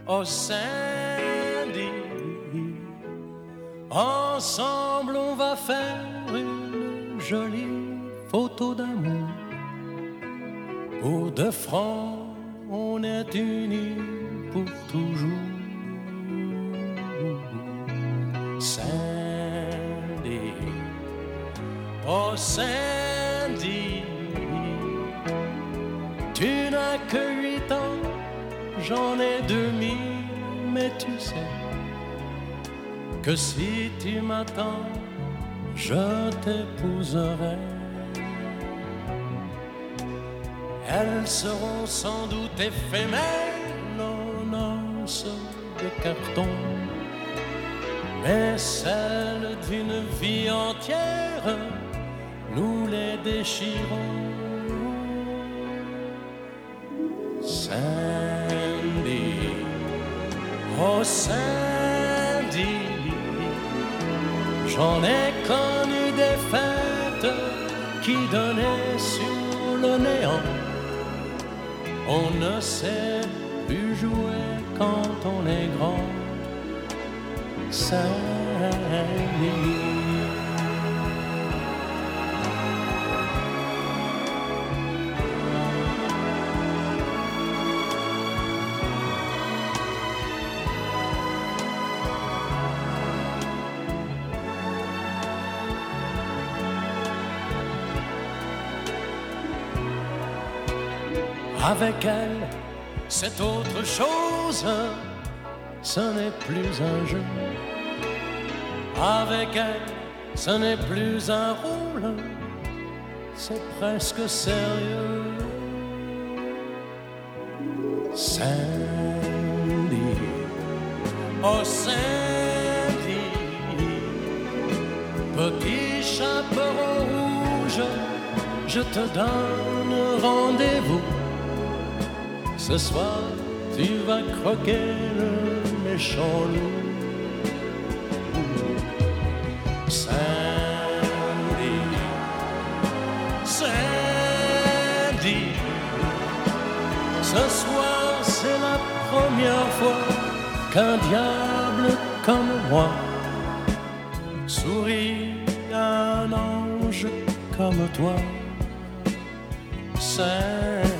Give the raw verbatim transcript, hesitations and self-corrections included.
Oh Sandy, ensemble on va faire une jolie photo d'amour. Pour de francs, on est unis pour toujours. Sandy, oh Sandy, tu n'as que huit ans, j'en ai deux mille, mais tu sais que si tu m'attends, je t'épouserai. Elles seront sans doute éphémères, nos noces de carton, mais celles d'une vie entière, nous les déchirons. Sandy, oh Sandy, j'en ai connu des fêtes qui donnaient sur le néant. On ne sait plus jouer quand on est grand. Sandy, avec elle, c'est autre chose, ce n'est plus un jeu. Avec elle, ce n'est plus un rôle, c'est presque sérieux. Sandy, oh Sandy, petit chaperon rouge, je te donne rendez-vous. Ce soir, tu vas croquer le méchant loup. Sandy, Sandy, ce soir c'est la première fois qu'un diable comme moi sourit à un ange comme toi. Sandy,